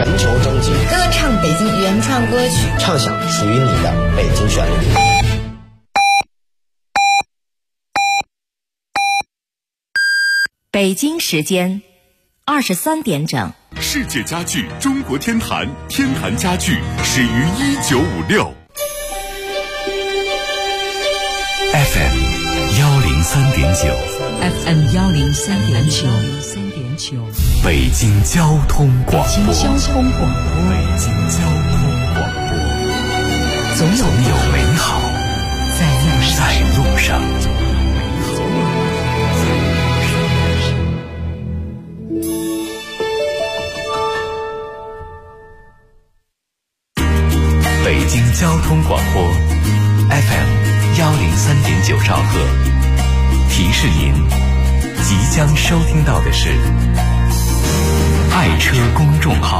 全球征集， 歌唱北京原创歌曲， 畅想属于你的北京旋律。 北京时间23点整。 世界家具中国天坛，天坛家具始于1956。FM 103.9 FM 103.9， 北京交通广播。 北京交通广播。 北京交通广播。 总有美好在路上。北京交通广播 FM 103.9兆赫，提示您即将收听到的是爱车公众号。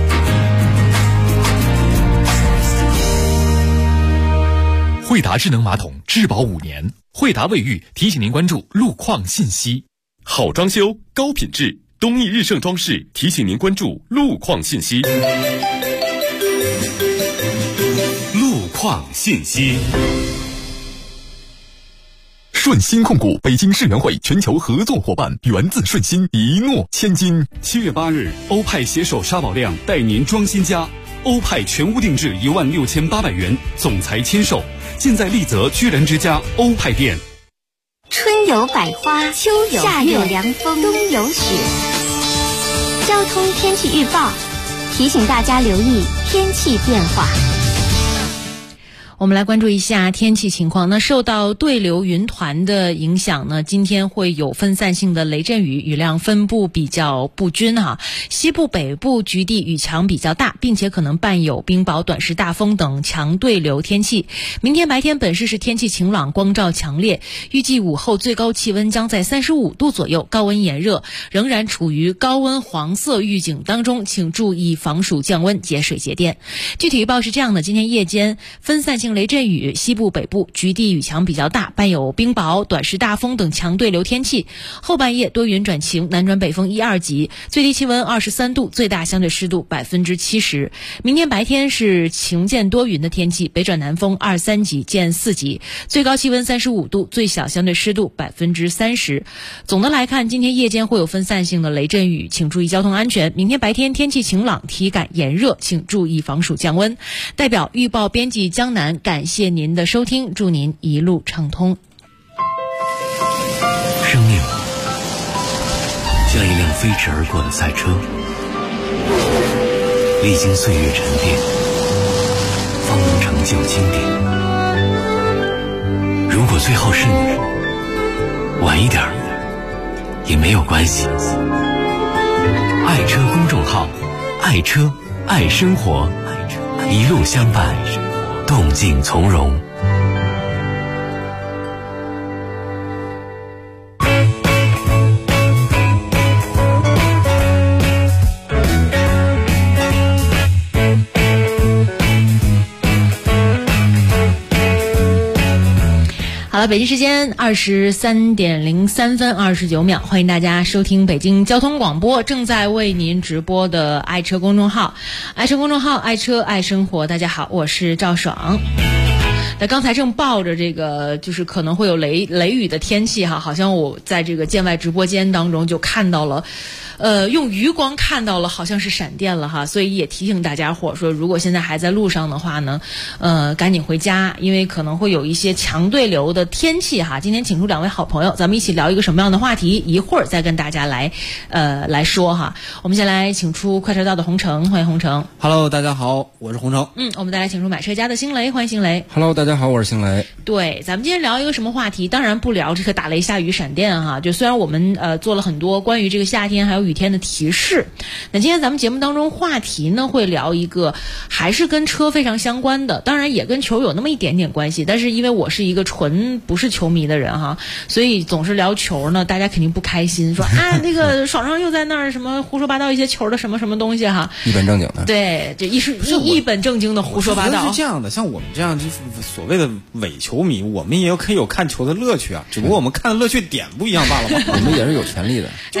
惠达智能马桶质保5年，惠达卫浴提醒您关注路况信息。好装修高品质，东义日盛装饰提醒您关注路况信息。路况信息。顺鑫控股北京世园会全球合作伙伴，源自顺鑫，一诺千金。 7月8日，欧派携手沙宝亮带您装新家，欧派全屋定制16800元，总裁签售，尽在丽泽居然之家欧派店。 春有百花，秋有夏有凉风，冬有雪。交通天气预报提醒大家留意天气变化。 我们来关注一下天气情况。那受到对流云团的影响呢，今天会有分散性的雷阵雨，雨量分布比较不均哈。西部、北部局地雨强比较大，并且可能伴有冰雹、短时大风等强对流天气。明天白天本市天气晴朗，光照强烈，预计午后最高气温将在35度左右，高温炎热，仍然处于高温黄色预警当中，请注意防暑降温、节水节电。具体预报是这样的：今天夜间分散性雷阵雨，西部、北部局地雨强比较大，伴有冰雹、短时大风等强对流天气。后半夜多云转晴，南转北风1、2级，最低气温23度，最大相对湿度70%。明天白天是晴间多云的天气，北转南风2、3级见4级，最高气温35度，最小相对湿度30%。总的来看，今天夜间会有分散性的雷阵雨，请注意交通安全。明天白天天气晴朗，体感炎热，请注意防暑降温。代表预报编辑江南，感谢您的收听，祝您一路畅通。 生命像一辆飞驰而过的赛车，历经岁月沉淀，方能成就经典。如果最后是你，晚一点也没有关系。爱车公众号，爱车爱生活，一路相伴，动静从容。 好了，北京时间23点03分29秒，欢迎大家收听北京交通广播正在为您直播的爱车公众号，爱车公众号，爱车爱生活。大家好，我是赵爽。那刚才正抱着这个就是可能会有雷雨的天气哈，好像我在这个建外直播间当中就看到了用余光看到了好像是闪电了哈，所以也提醒大家伙说，如果现在还在路上的话呢，赶紧回家，因为可能会有一些强对流的天气哈。今天请出2位好朋友，咱们一起聊一个什么样的话题，一会儿再跟大家来说哈。我们先来请出快车道的洪城，欢迎洪城。 Hello， 大家好，我是洪城。 我们再来请出买车家的星雷，欢迎星雷。 Hello， 大家好，我是星雷。 对，咱们今天聊一个什么话题？当然不聊这个打雷下雨闪电哈。就虽然我们做了很多关于这个夏天还有雨天的提示，那今天咱们节目当中话题呢会聊一个还是跟车非常相关的，当然也跟球有那么一点点关系，但是因为我是一个纯不是球迷的人哈，所以总是聊球呢，大家肯定不开心，说啊那个爽爽又在那儿什么胡说八道一些球的什么什么东西哈， 一本正经的。 对，这一本正经的胡说八道。 是这样的，像我们这样就是所谓的伪球迷，我们也可以有看球的乐趣啊，只不过我们看的乐趣点不一样罢了嘛。我们也是有权利的。 就是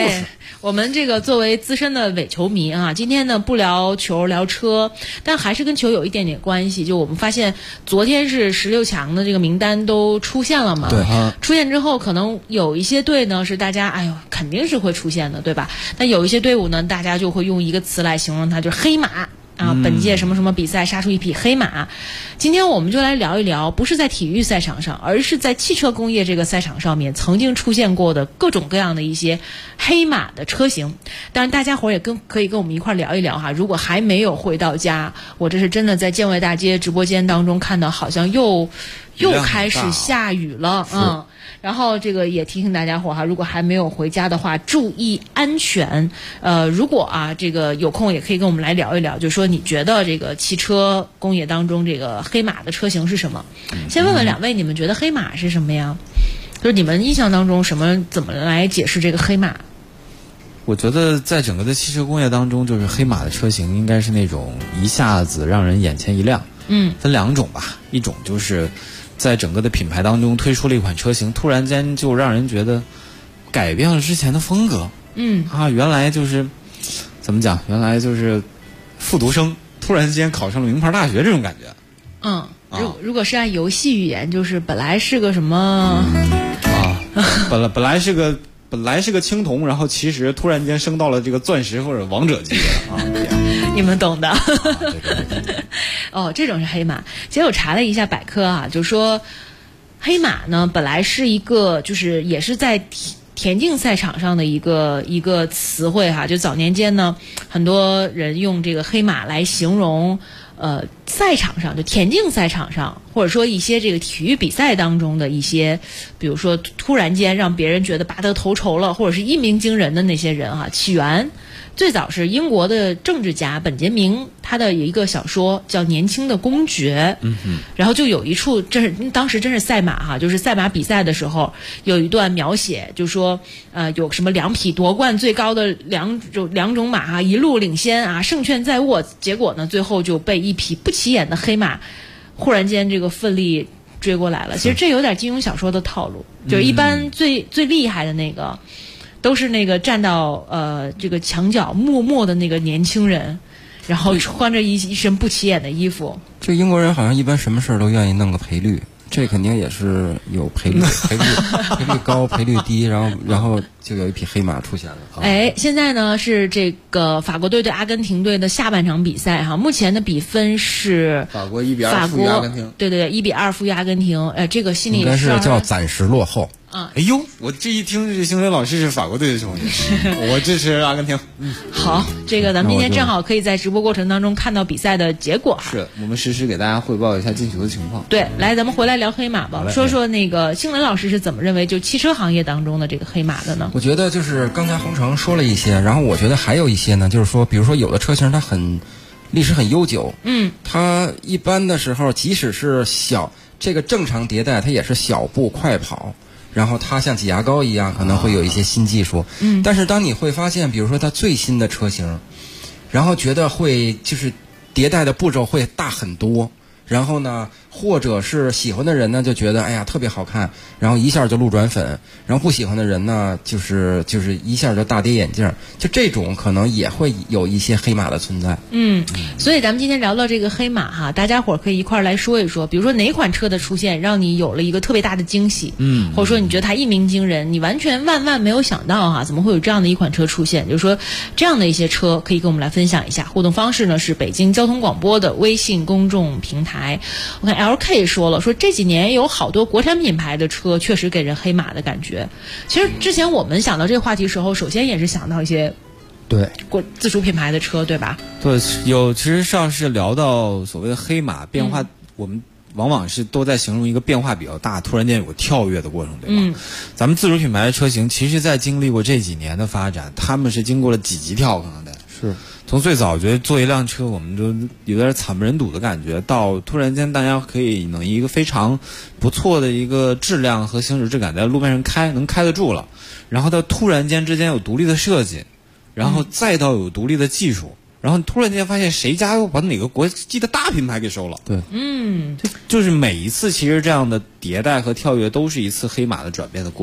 我们这个作为资深的伪球迷啊，今天呢不聊球聊车，但还是跟球有一点点关系。就我们发现昨天是16强的这个名单都出现了嘛， 对， 出现之后可能有一些队呢是大家哎呦肯定是会出现的，对吧？但有一些队伍呢，大家就会用一个词来形容它，就是黑马。啊，本届什么什么比赛杀出一匹黑马。今天我们就来聊一聊，不是在体育赛场上，而是在汽车工业这个赛场上面曾经出现过的各种各样的一些黑马的车型。当然大家伙也可以跟我们一块聊一聊哈。如果还没有回到家，我这是真的在建外大街直播间当中看到，好像又开始下雨了，然后这个也提醒大家伙哈，如果还没有回家的话，注意安全。如果啊这个有空也可以跟我们来聊一聊，就是说你觉得这个汽车工业当中这个黑马的车型是什么？先问问两位，你们觉得黑马是什么呀？就是你们印象当中怎么来解释这个黑马？ 我觉得在整个的汽车工业当中，就是黑马的车型应该是那种一下子让人眼前一亮。分两种吧，一种就是在整个的品牌当中推出了一款车型，突然间就让人觉得改变了之前的风格。原来就是怎么讲？原来就是复读生突然间考上了名牌大学这种感觉。 如果是按游戏语言，就是本来是个什么本来是个青铜，然后其实突然间升到了这个钻石或者王者级别你们懂的。 对这种是黑马。其实我查了一下百科啊，就说黑马呢本来是一个就是也是在田径赛场上的一个词汇哈。就早年间呢，很多人用这个黑马来形容赛场上，就田径赛场上，或者说一些这个体育比赛当中的一些，比如说突然间让别人觉得拔得头筹了，或者是一鸣惊人的那些人哈。起源最早是英国的政治家本杰明，他的有一个小说叫《年轻的公爵》，然后就有一处，当时真是赛马哈，就是赛马比赛的时候有一段描写，就说有什么2匹夺冠最高的两种马哈，一路领先啊，胜券在握，结果呢最后就被一匹不起眼的黑马忽然间这个奋力追过来了。其实这有点金庸小说的套路，就是一般最厉害的那个都是那个站到这个墙角默默的那个年轻人，然后穿着一身不起眼的衣服。 这英国人好像一般什么事儿都愿意弄个赔率，这肯定也是有赔率高赔率低，然后就有一匹黑马出现了。 现在呢是这个法国队对阿根廷队的下半场比赛哈，目前的比分是法国1比2负于阿根廷。 对1比2负于阿根廷。这个心里应该是叫暂时落后。 哎呦，我这一听这星雷老师是法国队的球迷，我支持阿根廷。 好，这个咱们今天正好可以在直播过程当中看到比赛的结果。 是我们实时给大家汇报一下进球的情况。 对，来咱们回来聊黑马吧，说说那个星雷老师是怎么认为就汽车行业当中的这个黑马的呢？ 我觉得就是刚才洪城说了一些，然后我觉得还有一些呢，就是说比如说有的车型它历史很悠久，它一般的时候即使是这个正常迭代，它也是小步快跑，然后它像挤牙膏一样可能会有一些新技术，但是当你会发现比如说它最新的车型，然后觉得会就是迭代的步骤会大很多，然后呢或者是喜欢的人呢就觉得哎呀特别好看，然后一下就路转粉，然后不喜欢的人呢就是一下就大跌眼镜，就这种可能也会有一些黑马的存在。 所以咱们今天聊到这个黑马哈，大家伙可以一块来说一说，比如说哪款车的出现让你有了一个特别大的惊喜，或者说你觉得它一鸣惊人，你完全万没有想到哈，怎么会有这样的一款车出现？就是说这样的一些车可以跟我们来分享一下。互动方式呢是北京交通广播的微信公众平台。我看LK 说这几年有好多国产品牌的车确实给人黑马的感觉。其实之前我们想到这个话题时候，首先也是想到一些自主品牌的车，对吧？对， 其实上是聊到所谓的黑马变化，我们往往是都在形容一个变化比较大，突然间有个跳跃的过程，对吧？咱们自主品牌的车型，其实在经历过这几年的发展，他们是经过了几级跳，可能得是从最早觉得做一辆车我们就有点惨不忍睹的感觉，到突然间大家可以能一个非常不错的一个质量和行驶质感在路面上能开得住了，然后到突然间之间有独立的设计，然后再到有独立的技术，然后突然间发现谁家又把哪个国际的大品牌给收了。对，就是每一次其实这样的迭代和跳跃都是一次黑马的转变的过程。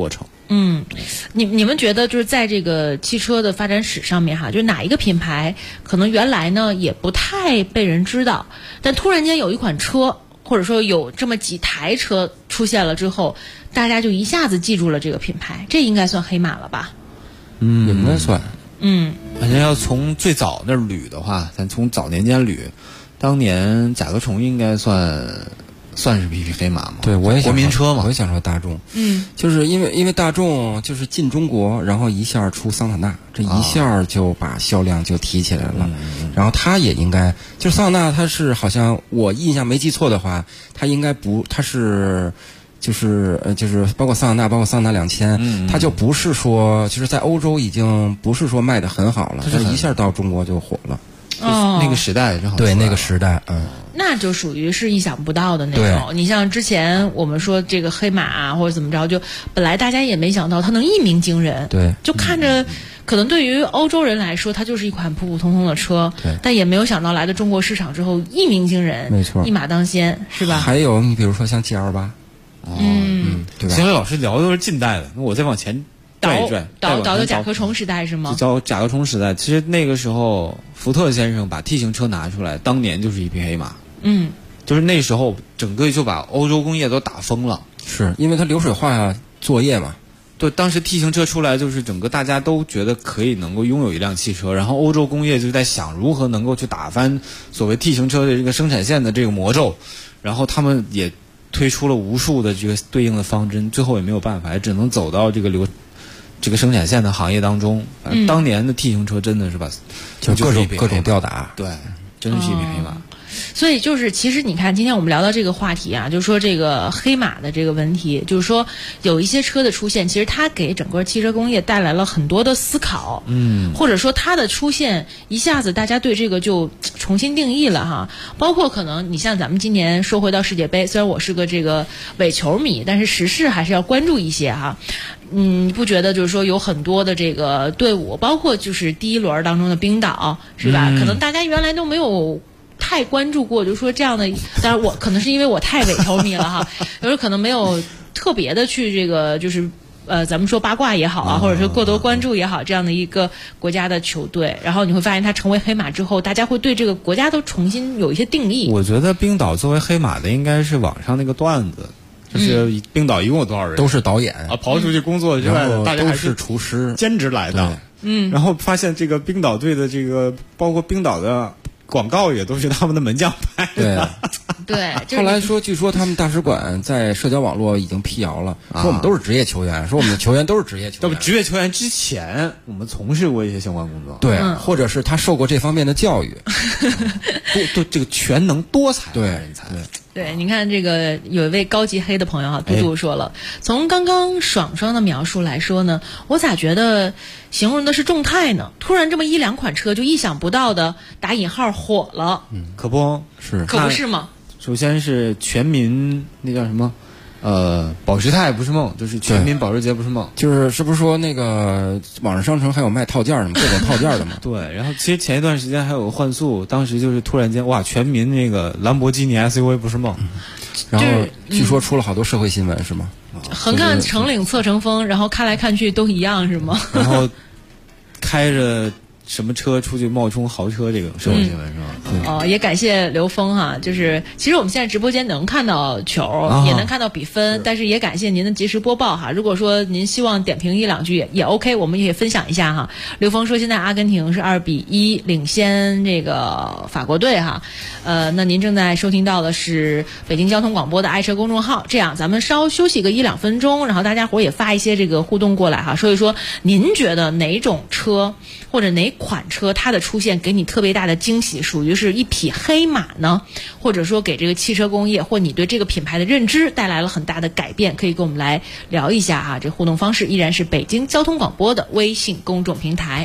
你们觉得就是在这个汽车的发展史上面哈，就是哪一个品牌可能原来呢也不太被人知道，但突然间有一款车或者说有这么几台车出现了之后，大家就一下子记住了这个品牌，这应该算黑马了吧？ 应该算。 反正要从最早那捋的话，咱从早年间捋，当年甲壳虫应该算是一匹黑马嘛。 对，我也国民车嘛， 我也想说大众。就是因为大众就是进中国，然后一下出桑塔纳，这一下就把销量就提起来了。然后它也应该，就是桑塔纳，它是好像我印象没记错的话，它应该不，它是。就是包括桑塔纳，包括桑塔纳2000，它就不是说就是在欧洲已经不是说卖的很好了，但一下到中国就火了。 那个时代正好对那个时代， 那就属于是意想不到的那种。你像之前我们说这个黑马啊，或者怎么着，就本来大家也没想到它能一鸣惊人， 对， 就看着可能对于欧洲人来说，它就是一款普普通通的车，但也没有想到来到中国市场之后一鸣惊人， 没错， 一马当先，是吧？ 还有你比如说像 GL8。对吧？ 邢伟老师聊的都是近代的，那我再往前拽一拽， 倒到甲壳虫时代是吗？ 就叫甲壳虫时代。其实那个时候，福特先生把 T 型车拿出来，当年就是一匹黑马。就是那时候整个就把欧洲工业都打疯了， 是因为它流水化作业嘛。 对，当时 T 型车出来，就是整个大家都觉得可以能够拥有一辆汽车，然后欧洲工业就在想如何能够去打翻所谓 T 型车的这个生产线的这个魔咒，然后他们也推出了无数的这个对应的方针，最后也没有办法，也只能走到这个生产线的行业当中。当年的 T 型车真的是把就各种吊打， 对，真是一匹黑马。 所以就是其实你看今天我们聊到这个话题啊，就是说这个黑马的这个问题，就是说有一些车的出现，其实它给整个汽车工业带来了很多的思考，或者说它的出现一下子大家对这个就重新定义了哈。包括可能你像咱们今年说回到世界杯，虽然我是个这个伪球迷，但是时事还是要关注一些哈。你不觉得就是说有很多的这个队伍，包括就是第一轮当中的冰岛是吧？可能大家原来都没有太关注过，就是说这样的，当然我可能是因为我太伪球迷了哈，有时候可能没有特别的去这个就是咱们说八卦也好啊，或者说过多关注也好，这样的一个国家的球队，然后你会发现它成为黑马之后，大家会对这个国家都重新有一些定义。 我觉得冰岛作为黑马的应该是网上那个段子，就是冰岛一共有多少人？ 都是导演啊，刨出去工作之外的，大家还是厨师兼职来的。然后发现这个冰岛队的这个，包括冰岛的广告也都是他们的门将拍的。 对， 后来说，据说他们大使馆在社交网络已经辟谣了，说我们都是职业球员，说我们的球员都是职业球员。 职业球员之前，我们从事过一些相关工作， 对，或者是他受过这方面的教育， 对这个全能多才的人才。 对，你看这个有一位高级黑的朋友啊，嘟嘟说了，从刚刚爽爽的描述来说呢，我咋觉得形容的是众泰呢？突然这么一两款车就意想不到的打引号火了， 可不是， 可不是吗？ 首先是全民那叫什么？保时泰不是梦，就是全民保时捷不是梦， 是不是说那个网上商城还有卖套件的吗？各种套件的嘛。 对，然后其实前一段时间还有个幻速，当时就是突然间哇，全民那个兰博基尼 SUV 不是梦， 然后据说出了好多社会新闻是吗？ 横看成岭侧成峰，然后看来看去都一样是吗？ 然后开着什么车出去冒充豪车，这个社会新闻是吧？ 也感谢刘峰哈，就是其实我们现在直播间能看到球，也能看到比分，但是也感谢您的及时播报哈。如果说您希望点评一两句也 OK， 我们也分享一下哈。刘峰说现在阿根廷是2-1领先这个法国队哈。那您正在收听到的是北京交通广播的爱车公众号。这样咱们稍休息个1-2分钟，然后大家伙也发一些这个互动过来哈，说一说您觉得哪种车或者哪款车它的出现给你特别大的惊喜，属于是一匹黑马呢，或者说给这个汽车工业或你对这个品牌的认知带来了很大的改变，可以跟我们来聊一下哈。这互动方式依然是北京交通广播的微信公众平台。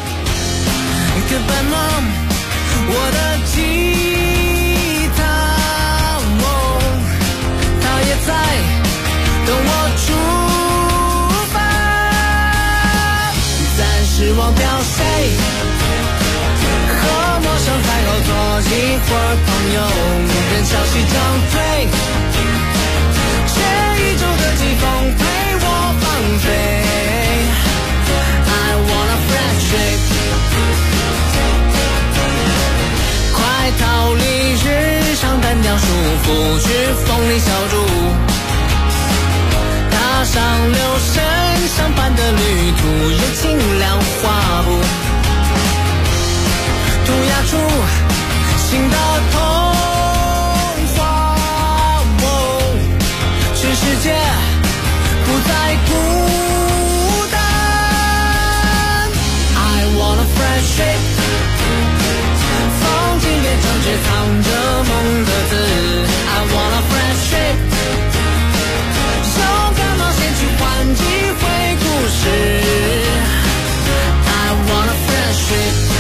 我的吉他梦，它也在等我出发，暂时忘掉谁，和陌生海后做一会儿朋友，任消息涨退，全宇宙的季风陪我放飞。 在逃离日常单调束缚，去风里小筑，踏上留声相伴的旅途，有清凉画布，涂鸦出新的童话，全世界不再孤单。I want a fresh shake， 风景变成却藏着梦的字。I want a fresh shake， 勇敢冒险去换几回故事。I want a fresh shake，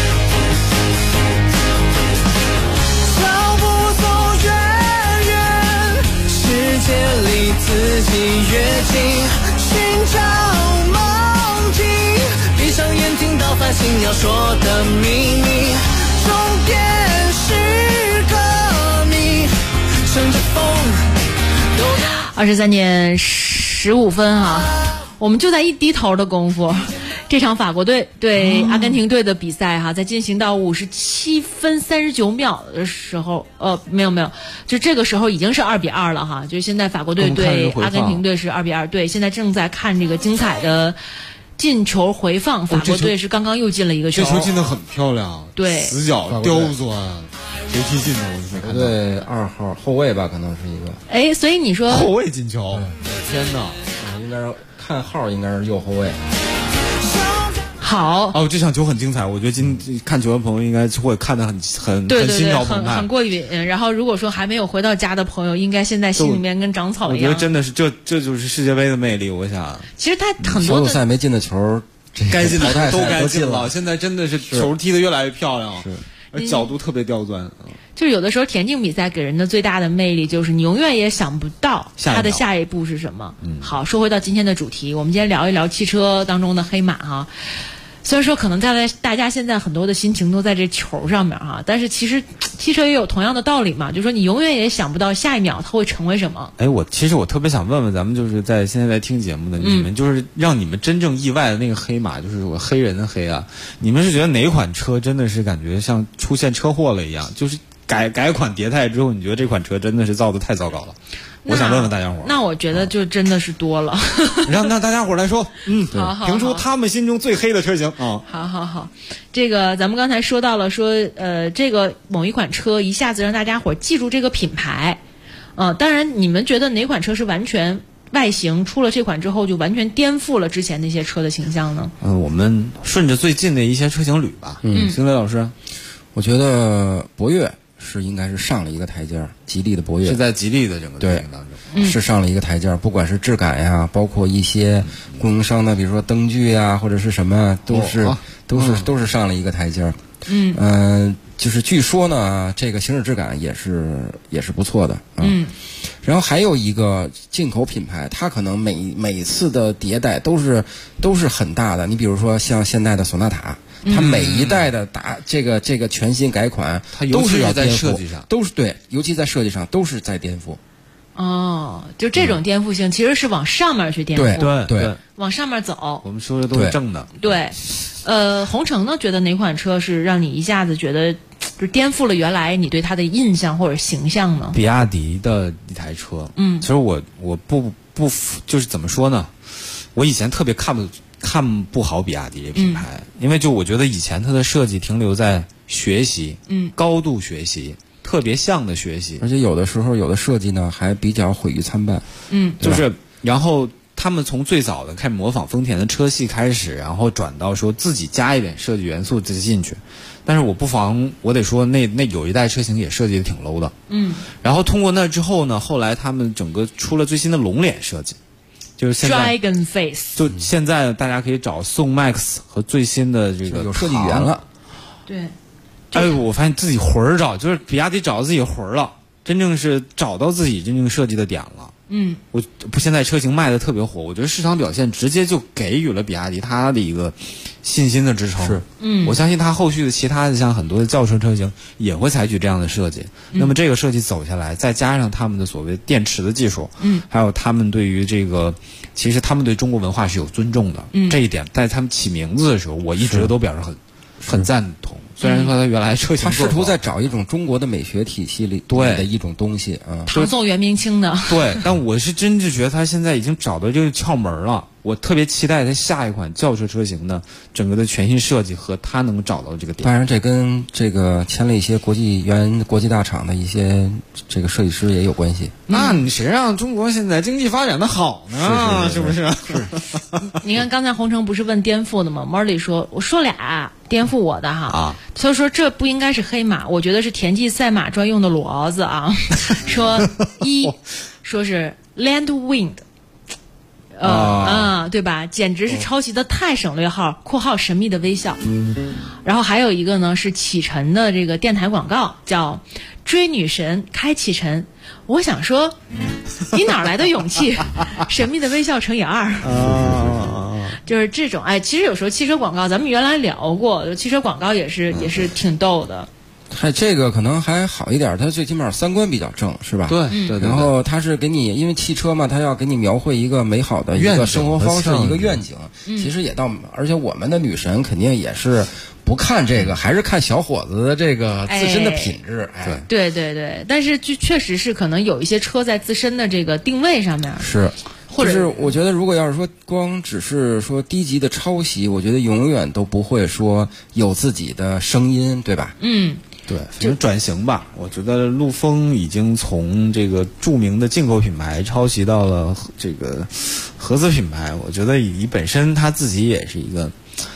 走不走越远，世界离自己越近，寻找梦境，闭上眼听到繁星要说的秘密，终点是个谜，乘着风 23点15分啊，我们就在一低头的功夫，这场法国队对阿根廷队的比赛哈，在进行到57分39秒的时候，没有，就这个时候已经是2-2了哈，就现在法国队对阿根廷队是2-2，对，现在正在看这个精彩的进球回放，法国队是刚刚又进了一个球， 这球进得很漂亮， 对， 死角刁钻，谁踢进的我是没看到。 对，2号后卫吧，可能是一个。 哎，所以你说后卫进球，天哪！ 应该是看号，应该是右后卫。 好哦，这场球很精彩，我觉得看球的朋友应该会看得很对心潮澎湃， 很过瘾。然后如果说还没有回到家的朋友，应该现在心里面跟长草一样。 我觉得真的是这就是世界杯的魅力，我想。 其实他很多小组赛没进的球， 该进的都该进了。 现在真的是球踢得越来越漂亮，而角度特别刁钻。 就是有的时候田径比赛给人的最大的魅力，就是你永远也想不到它的下一步是什么。好，说回到今天的主题，我们今天聊一聊汽车当中的黑马哈。虽然说可能大家现在很多的心情都在这球上面哈，但是其实汽车也有同样的道理嘛，就是说你永远也想不到下一秒它会成为什么。 哎，其实我特别想问问咱们，就是现在在听节目的你们，就是让你们真正意外的那个黑马，就是我黑人的黑啊，你们是觉得哪款车真的是感觉像出现车祸了一样，就是改款迭代之后，你觉得这款车真的是造得太糟糕了？我想问问大家伙， 那我觉得就真的是多了。 让大家伙来说， 好， 评出他们心中最黑的车型啊！ 好，这个咱们刚才说到了，这个某一款车一下子让大家伙记住这个品牌，当然你们觉得哪款车是完全外形出了这款之后就完全颠覆了之前那些车的形象呢？ 我们顺着最近的一些车型捋吧。邢磊老师， 我觉得博越应该是上了一个台阶，吉利的博越是在吉利的整个车型当中， 是上了一个台阶，不管是质感呀，包括一些供应商的，比如说灯具呀，或者是什么，都是上了一个台阶。就是据说呢，这个行驶质感也是不错的。然后还有一个进口品牌，它可能每次的迭代都是很大的。你比如说像现在的索纳塔。它每一代的这个全新改款，它都是要在设计上， 都是对，尤其在设计上都是在颠覆。 就这种颠覆性其实是往上面去颠覆， 对， 往上面走。 我们说的都是正的。 对，洪城呢，觉得哪款车是让你一下子觉得就颠覆了原来你对它的印象或者形象呢？ 比亚迪的一台车，其实我不就是怎么说呢？我以前特别看不好比亚迪这品牌，因为就我觉得以前它的设计停留在学习，高度学习，特别像的学习， 而且有的时候有的设计呢还比较毁誉参半， 就是然后他们从最早的开始模仿丰田的车系开始，然后转到说自己加一点设计元素再进去，但是我得说那有一代车型也设计的挺 low 的，然后通过那之后呢，后来他们整个出了最新的龙脸设计。就是现在 Dragon Face， 就现在大家可以找宋 Max 和最新的这个有设计语言了。 对， 我发现自己魂儿找，就是比亚迪找到自己魂儿了，真正是找到自己真正设计的点了。现在车型卖的特别火，我觉得市场表现直接就给予了比亚迪它的一个信心的支撑。 是， 我相信它后续的其他的像很多的轿车车型也会采取这样的设计。那么这个设计走下来，再加上他们的所谓电池的技术，还有他们对于这个，其实他们对中国文化是有尊重的。这一点在他们起名字的时候，我一直都表示很赞同。虽然说它原来车型他试图在找一种中国的美学体系里的一种东西啊， 唐宋元明清的。 对，但我是真是觉得他现在已经找到这个窍门了。我特别期待他下一款轿车车型的整个的全新设计和他能找到这个点。 当然，这跟这个签了一些国际大厂的一些这个设计师也有关系。 那你谁让中国现在经济发展的好呢？是不是？ 你看刚才洪城不是问颠覆的吗 ？Marley 说，我说俩颠覆我的哈。 啊， 他说这不应该是黑马，我觉得是田忌赛马专用的骡子啊。说说是 Land Wind。对吧？简直是抄袭的太省略号（括号神秘的微笑）。然后还有一个呢是启辰的这个电台广告，叫“追女神开启辰”。我想说，你哪来的勇气？神秘的微笑乘以2。就是这种其实有时候汽车广告，咱们原来聊过，汽车广告也是挺逗的。 这个可能还好一点，它最起码三观比较正，是吧？ 对， 然后它是给你，因为汽车嘛，它要给你描绘一个美好的一个生活方式，一个愿景。其实也而且我们的女神肯定也是不看这个，还是看小伙子的这个自身的品质。 对，但是就确实是可能有一些车在自身的这个定位上面是。 或者就是我觉得，如果要是说光只是说低级的抄袭，我觉得永远都不会说有自己的声音，对吧？ 对，反正转型吧。我觉得陆风已经从这个著名的进口品牌抄袭到了这个合资品牌。我觉得以本身他自己也是一个，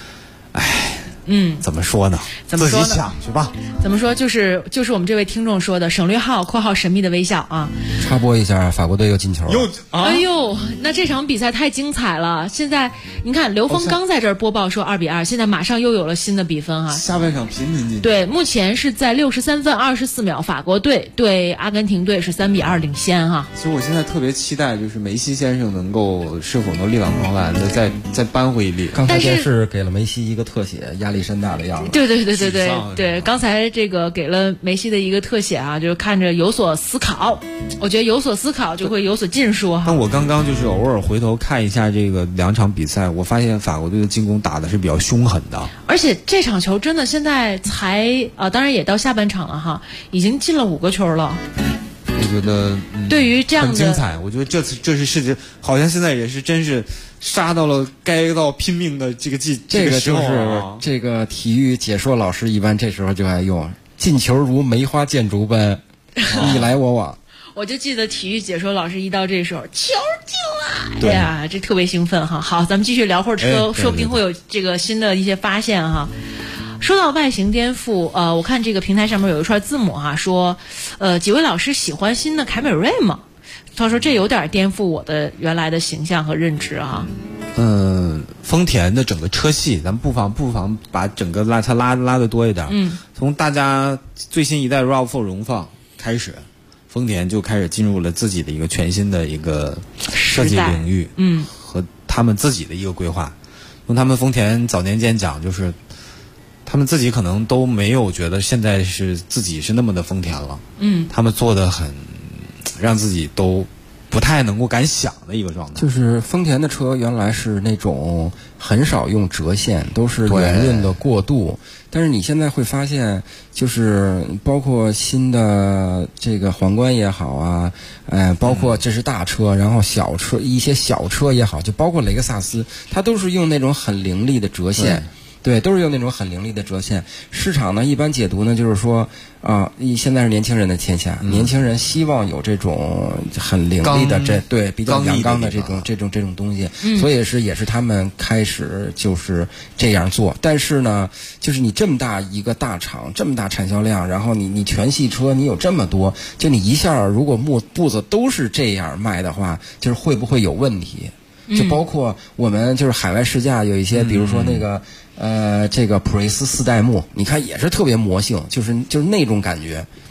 怎么说呢？ 怎么说呢？ 自己想去吧。 怎么说？就是我们这位听众说的省略号（括号神秘的微笑）啊。 插播一下，法国队又进球了。 哎呦，那这场比赛太精彩了！现在你看，刘峰刚在这儿播报说2-2，现在马上又有了新的比分哈。 下半场频频进。 对，目前是在63分24秒，法国队对阿根廷队是3-2领先哈。 其实我现在特别期待，就是梅西先生是否能力挽狂澜的再扳回一粒。 刚才电视给了梅西一个特写，压力山大的样子。 对，刚才这个给了梅西的一个特写啊，就是看着有所思考。我觉得有所思考就会有所进数哈。 但我刚刚就是偶尔回头看一下这个2场比赛，我发现法国队的进攻打的是比较凶狠的。 而且这场球真的现在才当然也到下半场了哈，已经进了5个球了。 我觉得对于这样的很精彩。我觉得这是世界，好像现在也是真是杀到了该到拼命的这个时候就是这个体育解说老师一般这时候就爱用进球如梅花间竹般你来我往。 我就记得体育解说老师一到这时候球进了，哎呀，这特别兴奋哈。好，咱们继续聊会儿车，说不定会有这个新的一些发现哈。说到外形颠覆，我看这个平台上面有一串字母哈，说，几位老师喜欢新的凯美瑞吗？他说这有点颠覆我的原来的形象和认知哈。 丰田的整个车系，咱们不妨把整个拉得多一点。从大家最新一代 RAV4 荣放开始，丰田就开始进入了自己的一个全新的一个设计领域，和他们自己的一个规划。用他们丰田早年间讲，就是他们自己可能都没有觉得现在是自己是那么的丰田了。他们做的很让自己都不太能够敢想的一个状态。 就是丰田的车原来是那种很少用折线，都是圆润的过渡。但是你现在会发现，就是包括新的这个皇冠也好啊，包括这是大车，然后小车一些小车也好，就包括雷克萨斯，它都是用那种很凌厉的折线。对，都是用那种很凌厉的折线。市场呢，一般解读呢，就是说现在是年轻人的天下，年轻人希望有这种很凌厉的比较阳刚的这种东西，所以也是他们开始就是这样做。但是呢，就是你这么大一个大厂，这么大产销量，然后你全系车你有这么多，就你一下如果步子都是这样卖的话，就是会不会有问题？就包括我们就是海外试驾有一些，比如说那个这个普锐斯4代目，你看也是特别魔性，就是那种感觉。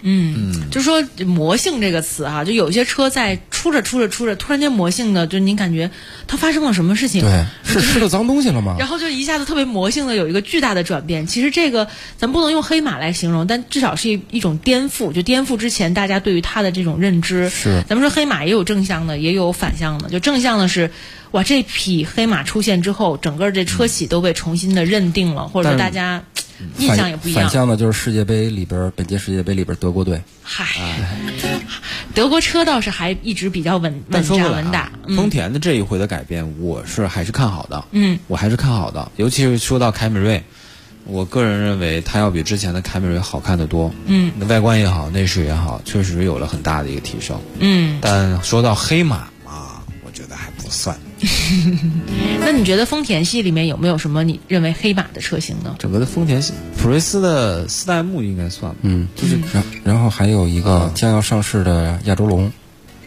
就说魔性这个词哈，就有些车在出着，突然间魔性的，就您感觉它发生了什么事情？ 对，是吃了脏东西了吗？ 然后就一下子特别魔性的有一个巨大的转变。其实这个咱不能用黑马来形容，但至少是一种颠覆，就颠覆之前大家对于它的这种认知。 是， 咱们说黑马也有正向的，也有反向的。就正向的是，哇，这匹黑马出现之后，整个这车企都被重新的认定了，或者说大家印象也不一样。 反向的就是世界杯里边，本届世界杯里边德国队。 嗨，德国车倒是还一直比较稳打。 丰田的这一回的改变，我还是看好的。我还是看好的，尤其是说到凯美瑞，我个人认为它要比之前的凯美瑞好看得多。外观也好，内饰也好，确实有了很大的一个提升。但说到黑马嘛，我觉得还不算。 那你觉得丰田系里面有没有什么你认为黑马的车型呢？ 整个的丰田系，普锐斯的4代目应该算吧。 就是然后还有一个将要上市的亚洲龙。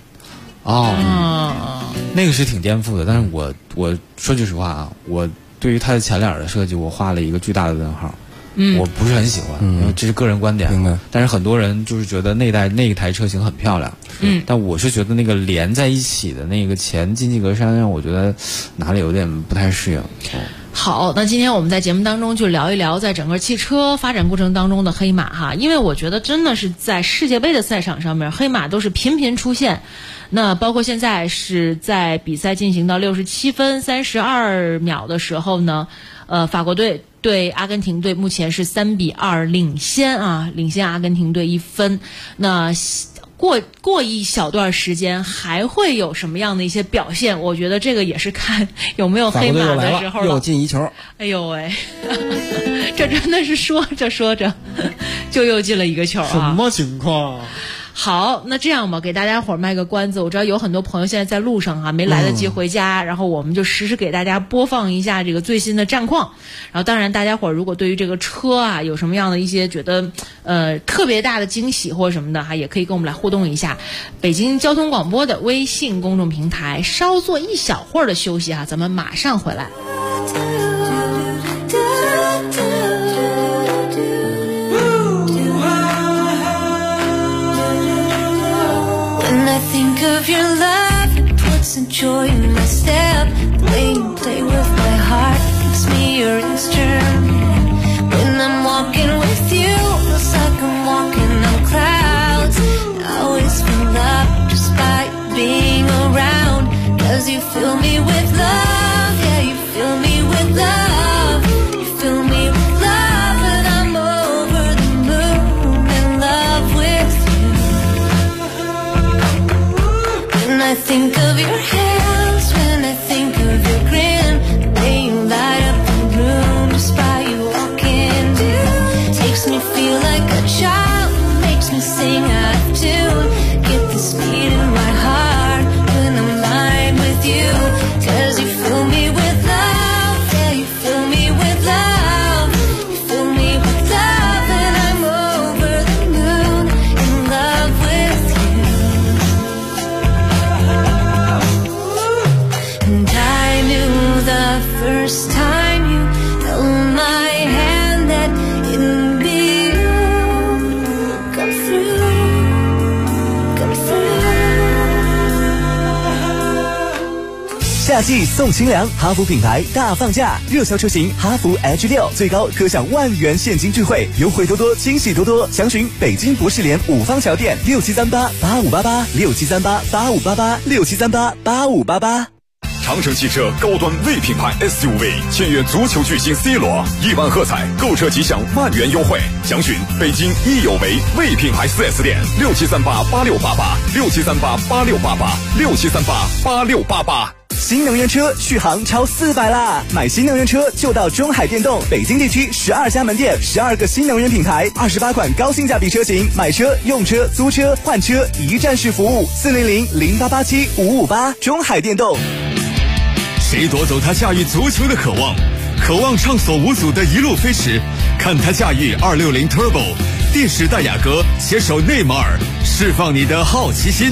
那个是挺颠覆的，但是我说句实话啊，我对于它的前脸的设计，我画了一个巨大的问号。我不是很喜欢，因为这是个人观点。 明白。 但是很多人就是觉得那一台车型很漂亮。但我是觉得那个连在一起的那个前进气格栅让我觉得哪里有点不太适应。 好，那今天我们在节目当中就聊一聊在整个汽车发展过程当中的黑马哈，因为我觉得真的是在世界杯的赛场上面，黑马都是频频出现。那包括现在是在比赛进行到67分32秒的时候呢，法国队对阿根廷队目前是3-2领先阿根廷队1分。那过一小段时间还会有什么样的一些表现？我觉得这个也是看有没有黑马的时候了。 又进1球， 哎呦喂，这真的是说着就又进了1个球啊！ 什么情况？ 好，那这样吧，给大家伙儿卖个关子。我知道有很多朋友现在在路上没来得及回家，然后我们就实时给大家播放一下这个最新的战况。然后当然大家伙儿如果对于这个车有什么样的一些觉得特别大的惊喜或者什么的也可以跟我们来互动一下。北京交通广播的微信公众平台，稍做一小会儿的休息咱们马上回来。 I think of your love, it puts a joy in my step. The way you play with my heart makes me your instrument. When I'm walking with you, feels like I'm walking on clouds. I always feel love just by being around. 'Cause you fill me with love, yeah, you fill me with love. You fill me with love, and I'm over the moon in love with you. When I think of your hands, when I think of your grin, the way you light up the room just by you walking in, takes me feel like a child, makes me sing out of tune. Get this beat in my heart when I'm lying with you. 'Cause you fill me with love, yeah, you fill me with love. You fill me with love, and I'm over the moon in love with you. And I knew the first time you held my hand that it would be you. Come through, come through. 夏季送清凉，哈弗品牌大放价，热销车型哈弗 H6 最高可享10000元现金钜惠，优惠多多，惊喜多多。详询北京博士联5方桥店673885886738858867388588。 长城汽车高端 V 品牌 SUV 签约足球巨星 C 罗，1万喝彩，购车即享10000元优惠。详询北京益有为 V 品牌 4S 店673886886738868867388688。 新能源车续航超400啦！买新能源车就到中海电动，北京地区12家门店，12个新能源品牌，28款高性价比车型，买车、用车、租车、换车一站式服务，40008875558，中海电动。 谁夺走他驾驭足球的渴望？渴望畅所无阻的一路飞驰，看他驾驭260 Turbo， 电时戴雅阁携手内马尔，释放你的好奇心。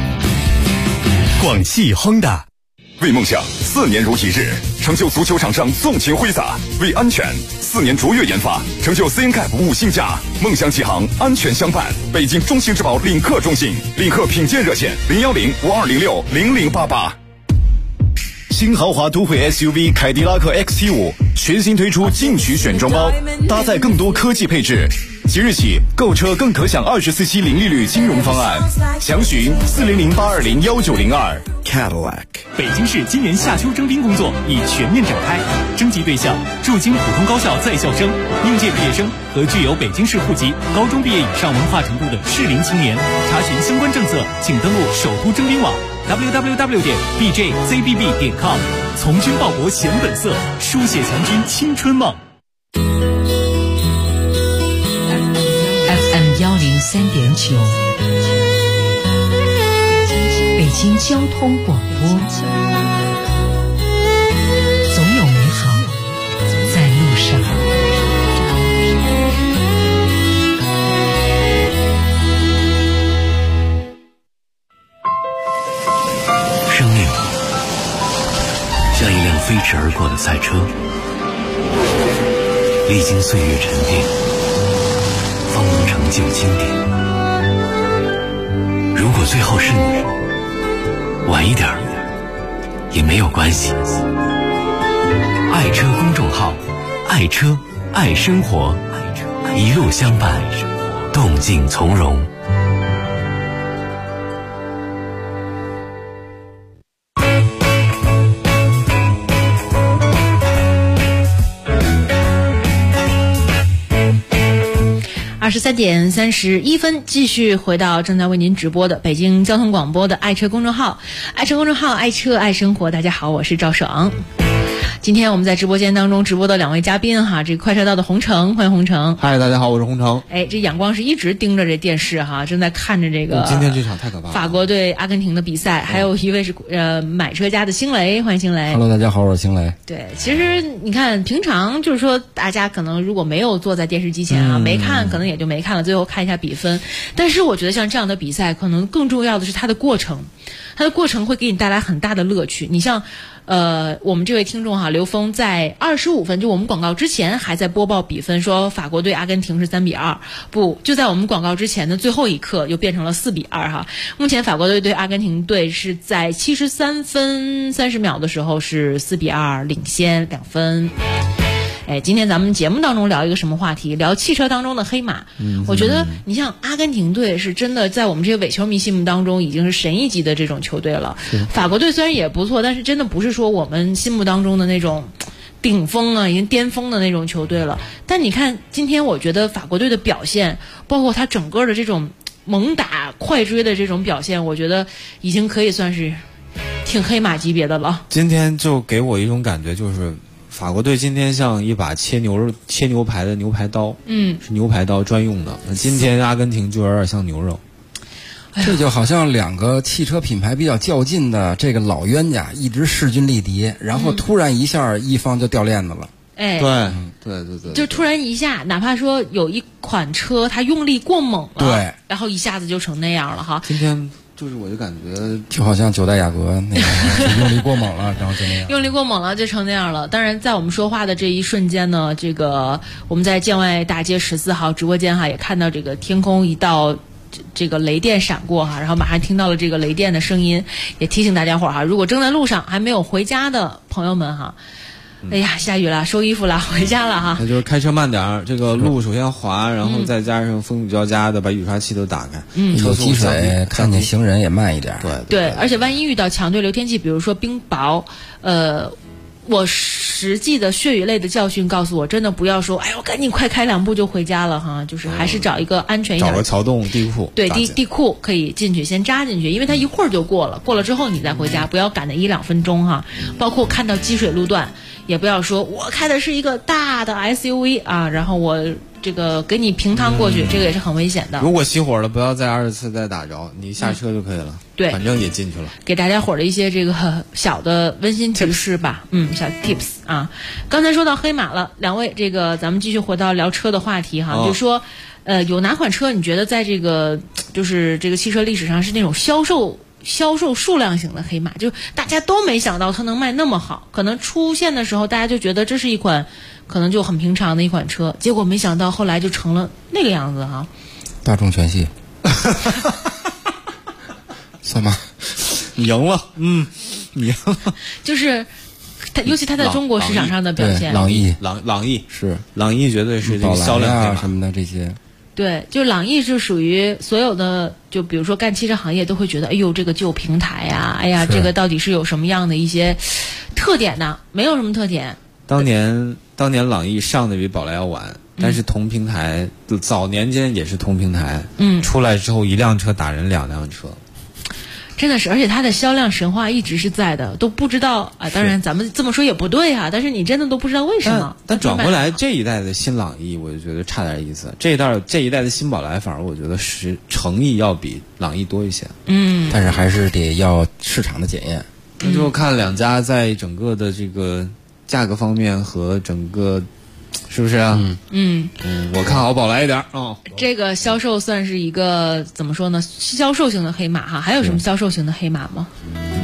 广汽亨达。为梦想4年如一日，成就足球场上纵情挥洒，为安全 4年卓越研发，成就 CNCAP 5星价，梦想起航，安全相伴。北京中兴之宝领克中心，领克品鉴热线010-5206-0088。新豪华都会 SUV 凯迪拉克 XT5 全新推出进取选装包，搭载更多科技配置。即日起购车更可享24期零利率金融方案，详询400-820-1902。 Cadillac。北京市今年夏秋征兵工作已全面展开，征集对象驻京普通高校在校生、应届毕业生和具有北京市户籍、高中毕业以上文化程度的适龄青年。查询相关政策，请登录首都征兵网 www.bjzbb.com。从军报国显本色，书写强军青春梦。 FM 103.9，北京交通广播，总有美好在路上。 生命像一辆飞驰而过的赛车，历经岁月沉淀，方能成就经典。如果最后是你，晚一点也没有关系。爱车公众号，爱车爱生活，一路相伴，动静从容。 23点31分，继续回到正在为您直播的北京交通广播的爱车公众号，爱车公众号，爱车爱生活。大家好，我是赵爽。今天我们在直播间当中直播的两位嘉宾哈，这个快车道的洪城，欢迎洪城。 嗨，大家好，我是洪城。 哎，这阳光是一直盯着这电视哈，正在看着这个今天这场太可怕了， 法国对阿根廷的比赛。还有一位是买车家的星雷，欢迎星雷。 Hello， 大家好，我是星雷。 对，其实你看，平常就是说，大家可能如果没有坐在电视机前啊，没看，可能也就没看了，最后看一下比分。但是我觉得像这样的比赛，可能更重要的是它的过程，它的过程会给你带来很大的乐趣。你像。我们这位听众哈，刘峰在25分，就我们广告之前还在播报比分，说法国对阿根廷是3-2，不，就在我们广告之前的最后一刻又变成了4-2哈。目前法国队对阿根廷队是在73分30秒的时候是4-2领先2分。哎，今天咱们节目当中聊一个什么话题？聊汽车当中的黑马。我觉得你像阿根廷队是真的在我们这些伪球迷心目当中已经是神一级的这种球队了。法国队虽然也不错，但是真的不是说我们心目当中的那种顶峰啊，已经巅峰的那种球队了。但你看今天，我觉得法国队的表现，包括他整个的这种猛打快追的这种表现，我觉得已经可以算是挺黑马级别的了。 今天就给我一种感觉，就是法国队今天像一把切牛排的牛排刀，是牛排刀专用的。今天阿根廷就有点像牛肉。 这就好像两个汽车品牌比较较劲的这个老冤家一直势均力敌，然后突然一下一方就掉链子了。 哎， 对， 就突然一下，哪怕说有一款车它用力过猛了， 对， 然后一下子就成那样了哈。 今天就是我就感觉就好像9代雅阁那样用力过猛了，然后就那样。 用力过猛了就成那样了。当然，在我们说话的这一瞬间呢，这个我们在建外大街14号直播间哈，也看到这个天空一道这个雷电闪过哈，然后马上听到了这个雷电的声音，也提醒大家伙儿哈，如果正在路上还没有回家的朋友们哈。哎呀，下雨了，收衣服了，回家了哈。 那就是开车慢点儿，这个路首先滑，然后再加上风雨交加的，把雨刷器都打开。 有积水，看见行人也慢一点。 对，而且万一遇到强对流天气，比如说冰雹，我实际的血与泪的教训告诉我，真的不要说，哎呦，赶紧快开2步就回家了哈，就是还是找一个安全一点， 找个桥洞地库， 对，地库可以进去，先扎进去，因为它一会儿就过了，过了之后你再回家，不要赶那1-2分钟哈。包括看到积水路段，也不要说我开的是一个大的 SUV 啊，然后我这个给你平摊过去，这个也是很危险的。 如果熄火了，不要再2次再打着，你下车就可以了。 对， 反正也进去了。 给大家伙的一些这个小的温馨提示吧，小 tips 啊。刚才说到黑马了，两位这个咱们继续回到聊车的话题哈，就说有哪款车你觉得在这个就是这个汽车历史上是那种销售销售数量型的黑马，就大家都没想到它能卖那么好，可能出现的时候大家就觉得这是一款可能就很平常的一款车，结果没想到后来就成了那个样子哈。 大众全系算吗？ 你赢了，你赢了。 就是它，尤其它在中国市场上的表现。 朗逸是朗逸绝对是这个销量什么的这些。 对，就朗逸是属于所有的，就比如说干汽车行业都会觉得，哎呦，这个旧平台呀，哎呀，这个到底是有什么样的一些特点呢？没有什么特点。 当年朗逸上的比宝来要晚，但是同平台早年间也是同平台，出来之后一辆车打人2辆车。 真的是，而且它的销量神话一直是在的，都不知道啊。当然，咱们这么说也不对啊，但是你真的都不知道为什么。 但转过来，这一代的新朗逸，我就觉得差点意思。这一代的新宝来，反而我觉得是诚意要比朗逸多一些。 但是还是得要市场的检验。 那就看两家在整个的这个价格方面和整个。是不是啊？我看好宝来一点哦。 这个销售算是一个怎么说呢？销售型的黑马哈，还有什么销售型的黑马吗？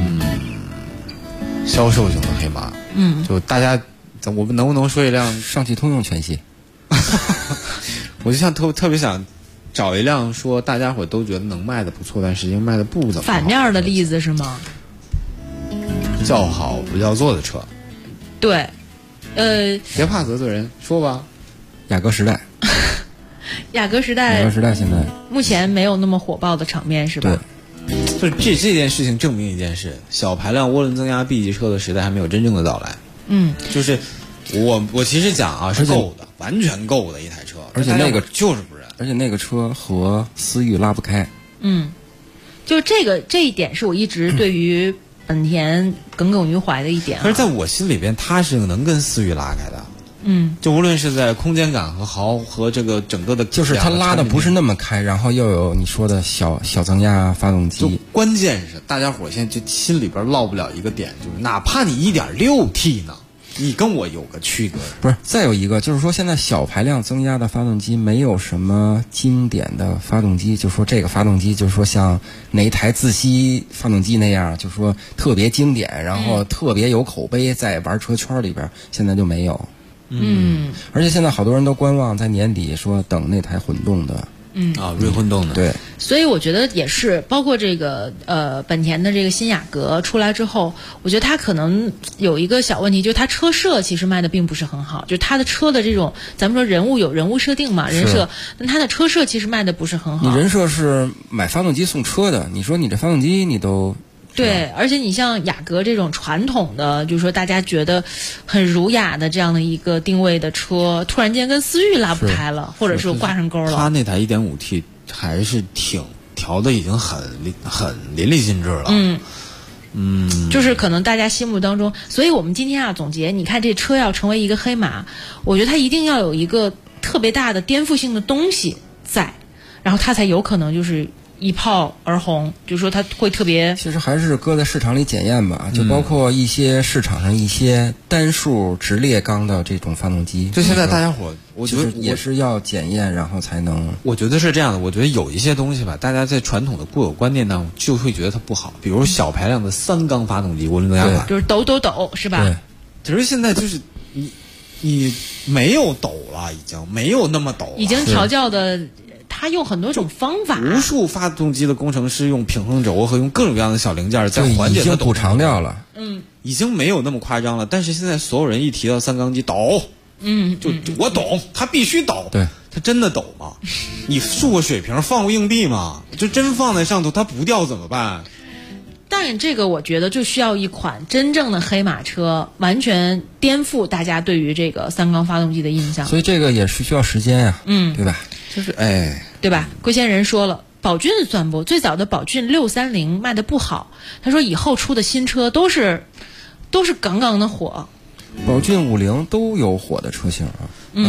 销售型的黑马，就大家，我们能不能说一辆上汽通用全系？ 我就特别想找一辆说大家伙都觉得能卖的不错，但实际卖的不怎么好。 反面的例子是吗？ 叫好不叫座的车。 对。 别怕得罪人，说吧。 雅阁时代， 雅阁时代现在目前没有那么火爆的场面，是吧？ 对，就是这件事情证明一件事：小排量涡轮增压 B 级车的时代还没有真正的到来。就是我其实讲啊，是够的，完全够的一台车， 而且那个就是不认， 而且那个车和思域拉不开。 就这一点是我一直对于。本田耿耿于怀的一点， 可是在我心里边，它是能跟思域拉开的。就无论是在空间感和这个整个的， 就是它拉的不是那么开，然后又有你说的小增压发动机。 就关键是大家伙现在就心里边落不了一个点，就是哪怕你 1.6T 呢，你跟我有个区隔。 不是，再有一个就是说，现在小排量增压的发动机没有什么经典的发动机，就说这个发动机就是说像哪一台自吸发动机那样，就说特别经典，然后特别有口碑，在玩车圈里边，现在就没有。而且现在好多人都观望，在年底说等那台混动的。 锐混动的。 对， 所以我觉得也是，包括这个本田的这个新雅阁出来之后，我觉得它可能有一个小问题，就是它车设其实卖的并不是很好，就是它的车的这种，咱们说人物有人物设定嘛，人设，但它的车设其实卖的不是很好。 你人设是买发动机送车的，你说你这发动机你都。 对，而且你像雅阁这种传统的，就是说大家觉得很儒雅的这样的一个定位的车，突然间跟思域拉不开了，或者是挂上钩了。 它那台 1.5T 还是挺调的，已经很淋漓尽致了。 就是可能大家心目当中，所以我们今天啊总结，你看这车要成为一个黑马，我觉得它一定要有一个特别大的颠覆性的东西在，然后它才有可能就是一炮而红，就是说它会特别。 其实还是搁在市场里检验吧，就包括一些市场上一些单数直列缸的这种发动机。 就现在大家伙，我觉得也是要检验，然后才能。 我觉得是这样的，我觉得有一些东西吧，大家在传统的固有观念当中就会觉得它不好，比如小排量的3缸发动机涡轮增压款， 就是抖是吧？ 对。只是现在就是你没有抖了，已经没有那么抖了， 已经调教的。他用很多种方法， 无数发动机的工程师用平衡轴和用各种各样的小零件在缓解它抖，已经补偿掉了。 已经没有那么夸张了。但是现在所有人一提到3缸机抖，就我懂，他必须抖。 对， 他真的抖吗？你竖个水平放个硬币吗？就真放在上头，它不掉怎么办？ 但这个我觉得就需要一款真正的黑马车，完全颠覆大家对于这个3缸发动机的印象。 所以这个也是需要时间呀，对吧？ 就是对吧？龟仙人说了，宝骏算不？最早的宝骏630卖的不好，他说以后出的新车都是杠杠的火。 宝骏50都有火的车型啊。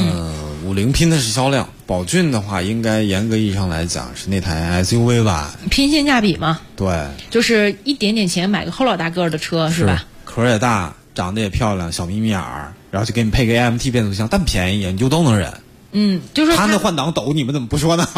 50拼的是销量，宝骏的话应该严格意义上来讲是那台 SUV 吧， 拼性价比嘛。 对， 就是一点点钱买个后老大个的车是吧？ 壳也大，长得也漂亮，小眯眯眼儿，然后就给你配个 AMT 变速箱，但便宜你就都能忍。 就是他那换挡抖，你们怎么不说呢？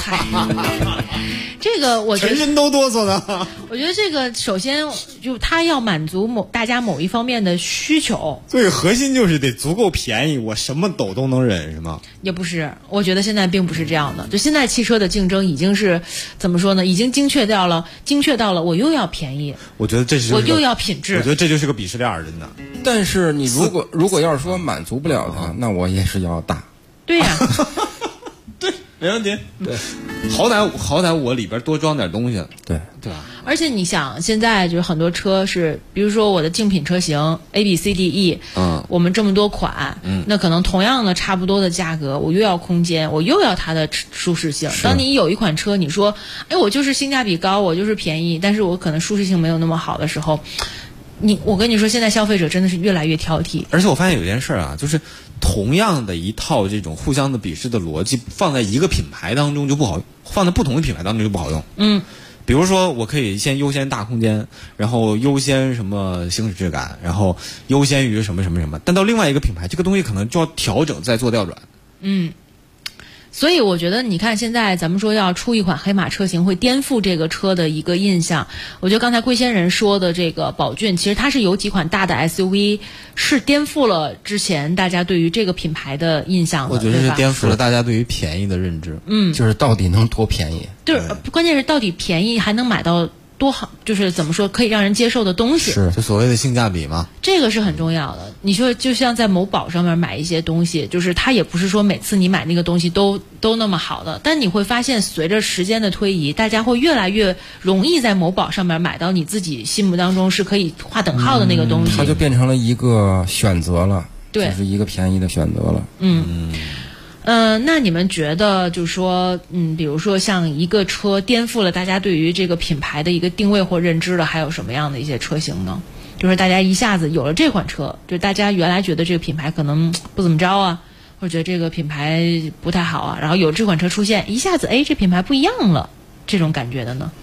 这个我觉得全身都哆嗦呢。 我觉得这个首先就他要满足大家某一方面的需求， 最核心就是得足够便宜，我什么抖都能忍，是吗？ 也不是，我觉得现在并不是这样的。就现在汽车的竞争已经是怎么说呢？已经精确到了我又要便宜， 我觉得这是我又要品质， 我觉得这就是个鄙视链，真的。 但是你如果要是说满足不了它，那我也是要大。 对呀。 对，没问题。对，好歹我里边多装点东西， 对吧？ 而且你想，现在就是很多车是，比如说我的竞品车型 A、B、C、D、E， 我们这么多款，那可能同样的差不多的价格，我又要空间，我又要它的舒适性。当你有一款车，你说，哎，我就是性价比高，我就是便宜，但是我可能舒适性没有那么好的时候，我跟你说，现在消费者真的是越来越挑剔。 而且我发现有件事啊，就是同样的一套这种互相的鄙视的逻辑，放在一个品牌当中就不好，放在不同的品牌当中就不好用。比如说我可以先优先大空间，然后优先什么行驶质感，然后优先于什么什么什么，但到另外一个品牌，这个东西可能就要调整再做调转。 所以我觉得，你看现在咱们说要出一款黑马车型，会颠覆这个车的一个印象。我觉得刚才龟仙人说的这个宝骏，其实它是有几款大的 SUV 是颠覆了之前大家对于这个品牌的印象的。 我觉得是颠覆了大家对于便宜的认知。 就是到底能多便宜？ 对，关键是到底便宜还能买到多好，就是怎么说可以让人接受的东西， 是就所谓的性价比嘛， 这个是很重要的。你说就像在某宝上面买一些东西，就是它也不是说每次你买那个东西都那么好的，但你会发现随着时间的推移，大家会越来越容易在某宝上面买到你自己心目当中是可以划等号的那个东西， 它就变成了一个选择了， 对， 就是一个便宜的选择了。 那你们觉得就是说，比如说像一个车颠覆了大家对于这个品牌的一个定位或认知的，还有什么样的一些车型呢？就是大家一下子有了这款车，就大家原来觉得这个品牌可能不怎么着啊，或者觉得这个品牌不太好啊，然后有这款车出现，一下子这品牌不一样了，这种感觉的呢？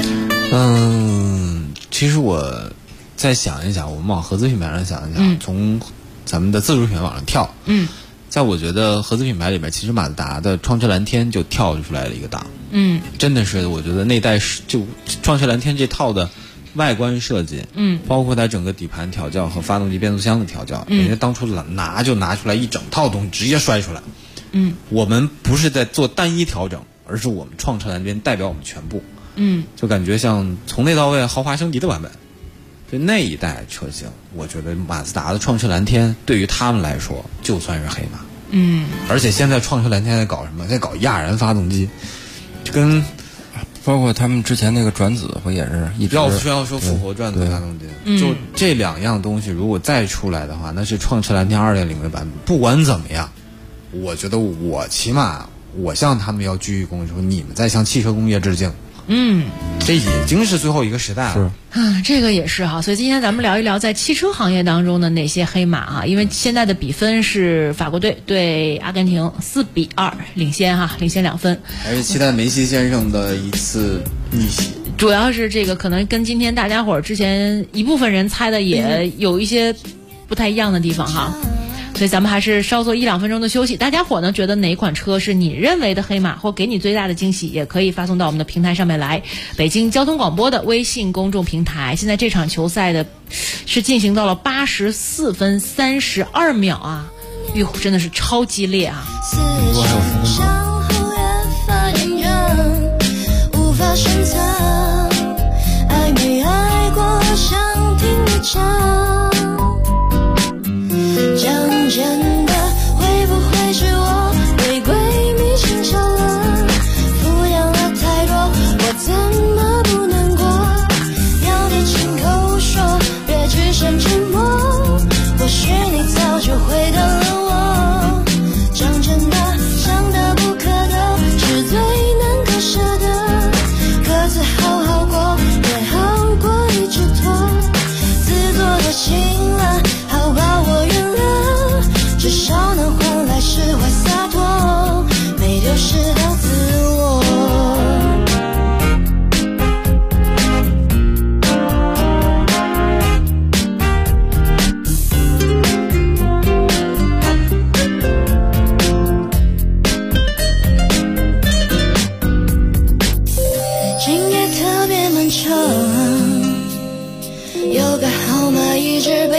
其实我再想一想，我们往合资品牌上想一想，从咱们的自主品牌往上跳，在我觉得合资品牌里面，其实马自达的创车蓝天就跳出来了一个档。真的是我觉得那代就创车蓝天这套的外观设计，包括它整个底盘调教和发动机变速箱的调教，人家当初拿出来一整套东西直接摔出来。我们不是在做单一调整，而是我们创车蓝天代表我们全部。就感觉像从内到外豪华升级的版本。就那一代车型，我觉得马自达的创车蓝天对于他们来说就算是黑马。而且现在创车蓝天在搞什么？在搞亚燃发动机，就跟包括他们之前那个转子不也是一直要说复活转子发动机。就这两样东西如果再出来的话，那是创车蓝天 2.0 的版本。不管怎么样，我觉得起码我向他们要鞠一躬，说你们在向汽车工业致敬。这已经是最后一个时代了。 这个也是哈，所以今天咱们聊一聊在汽车行业当中的哪些黑马哈。因为现在的比分是法国队对阿根廷4-2领先2分。 还是期待梅西先生的一次逆袭。 主要是这个可能跟今天大家伙之前一部分人猜的也有一些不太一样的地方哈。所以咱们还是稍作1-2分钟的休息。大家伙呢觉得哪款车是你认为的黑马或给你最大的惊喜，也可以发送到我们的平台上面来。北京交通广播的微信公众平台。现在这场球赛的是进行到了84分32秒啊，真的是超激烈啊。无法选择，爱没爱过，想听你讲。讲真的，会不会是我对闺蜜轻巧了，敷衍了太多，我怎么不难过？要别亲口说，别只剩沉默，或许你早就回答了我。讲真的，想得不可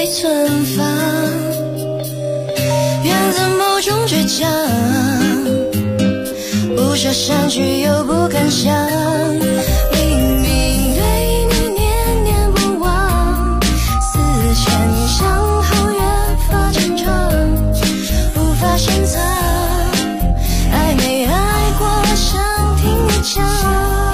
存放，源自某种倔强，不舍删去又不敢想，明明对你念念不忘，思前想后越发坚长，无法深藏，爱没爱过想听你讲，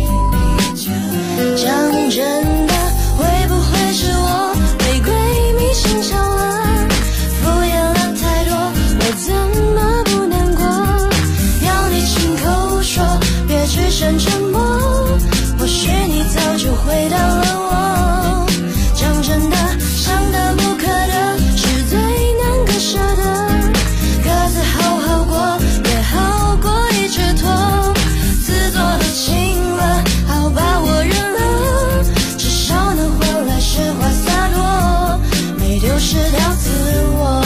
讲真的会不会是我被鬼迷心窍了，敷衍了太多，我怎么不难过，要你亲口说别只剩沉默，或许你早就回答了我，讲真的伤得不可得是最难割舍的，各自好好过也好过一直拖，自作的情了好把我认了，至少能换来实话洒脱，没丢失掉自我。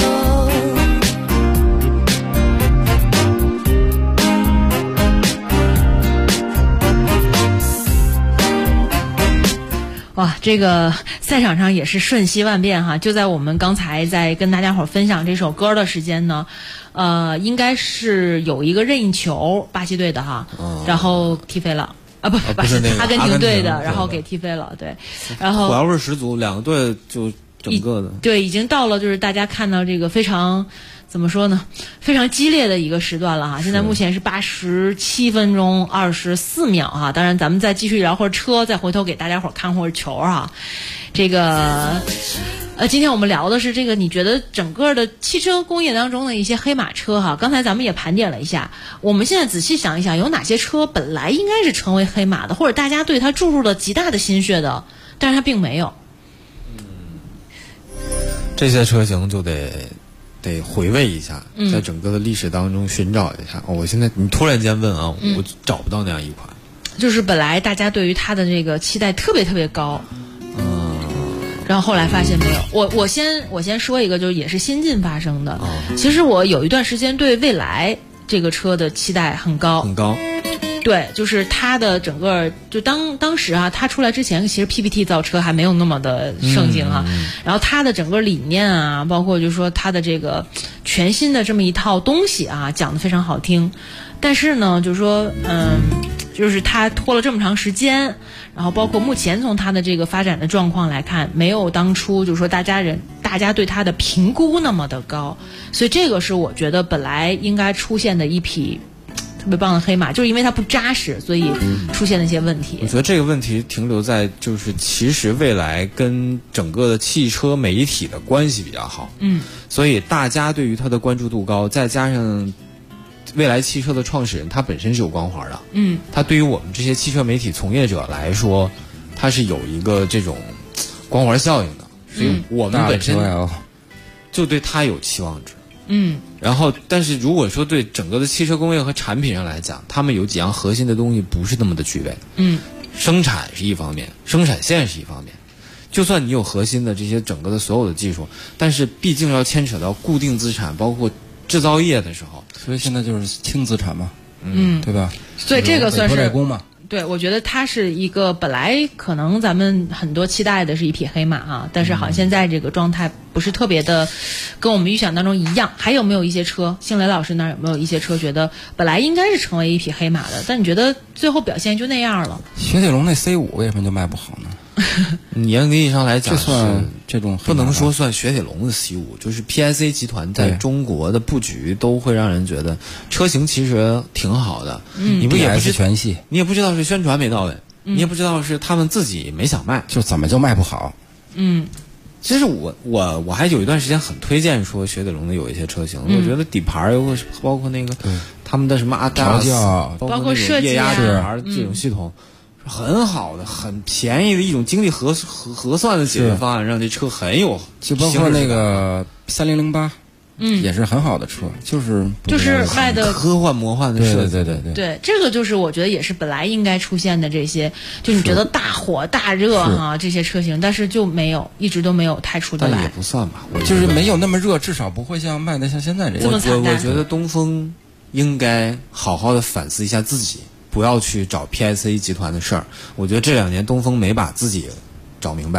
哇，这个赛场上也是瞬息万变哈！就在我们刚才在跟大家伙分享这首歌的时间呢，应该是有一个任意球，巴西队的哈，然后踢飞了。不是那个阿根廷队的，然后给踢飞了，对，然后火药味十足，两个队就整个的对，已经到了就是大家看到这个非常怎么说呢，非常激烈的一个时段了哈。现在目前是87分钟24秒哈，当然咱们再继续聊会儿车，再回头给大家伙看会儿球哈。这个今天我们聊的是这个，你觉得整个的汽车工业当中的一些黑马车哈，刚才咱们也盘点了一下，我们现在仔细想一想，有哪些车本来应该是成为黑马的，或者大家对它注入了极大的心血的，但是它并没有。 这些车型就得回味一下，在整个的历史当中寻找一下。我现在你突然间问啊，我找不到那样一款。 就是本来大家对于它的这个期待特别特别高。然后后来发现没有，我先说一个，就是也是新近发生的。其实我有一段时间对蔚来这个车的期待很高，很高。 对，就是它的整个，就当时啊，它出来之前，其实 PPT 造车还没有那么的盛行啊。然后它的整个理念啊，包括就是说它的这个全新的这么一套东西啊，讲得非常好听。但是呢，就是说，就是它拖了这么长时间，然后包括目前从它的这个发展的状况来看，没有当初就是说大家对它的评估那么的高，所以这个是我觉得本来应该出现的一匹特别棒的黑马，就是因为它不扎实，所以出现了一些问题。 我觉得这个问题停留在就是其实蔚来跟整个的汽车媒体的关系比较好，所以大家对于它的关注度高，再加上蔚来汽车的创始人他本身是有光环的，他对于我们这些汽车媒体从业者来说，他是有一个这种光环效应的，所以我们本身就对他有期望值。然后但是如果说对整个的汽车工业和产品上来讲，他们有几样核心的东西不是那么的具备。生产是一方面，生产线是一方面，就算你有核心的这些整个的所有的技术，但是毕竟要牵扯到固定资产，包括制造业的时候， 所以现在就是轻资产嘛，对吧？ 所以这个算是代工嘛。 对，我觉得它是一个本来可能咱们很多期待的是一匹黑马啊，但是好像现在这个状态不是特别的跟我们预想当中一样。还有没有一些车，星雷老师那儿有没有一些车觉得本来应该是成为一匹黑马的，但你觉得最后表现就那样了？ 雪铁龙那 C5 为什么就卖不好呢？ 严格意义上来讲， 这算这种不能说算雪铁龙的 C5， 就是 PSA 集团在中国的布局都会让人觉得车型其实挺好的。你不也不是全系， 你也不知道是宣传没到位，你也不知道是他们自己没想卖， 就怎么就卖不好。 其实我还有一段时间很推荐说雪铁龙的有一些车型，我觉得底盘包括那个他们的什么阿达斯，包括那种液压底盘这种系统。很好的、很便宜的一种经济核算的解决方案，让这车很有， 就包括那个3008，也是很好的车，就是卖的科幻魔幻的设计。 对，这个就是我觉得也是本来应该出现的这些，就你觉得大火大热哈这些车型，但是就没有，一直都没有太出得来。 但也不算吧， 就是没有那么热，至少不会像卖的像现在这样。 我觉得东风应该好好的反思一下自己。不要去找 PSA 集团的事儿，我觉得这2年东风没把自己找明白。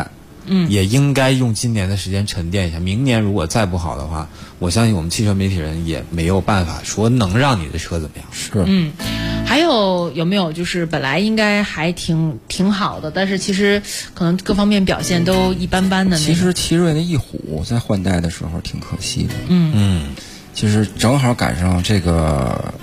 也应该用今年的时间沉淀一下。明年如果再不好的话，我相信我们汽车媒体人也没有办法说能让你的车怎么样。 是， 还有没有就是本来应该还挺好的，但是其实可能各方面表现都一般般的那种。 其实奇瑞的翼虎在换代的时候挺可惜的。就是正好赶上这个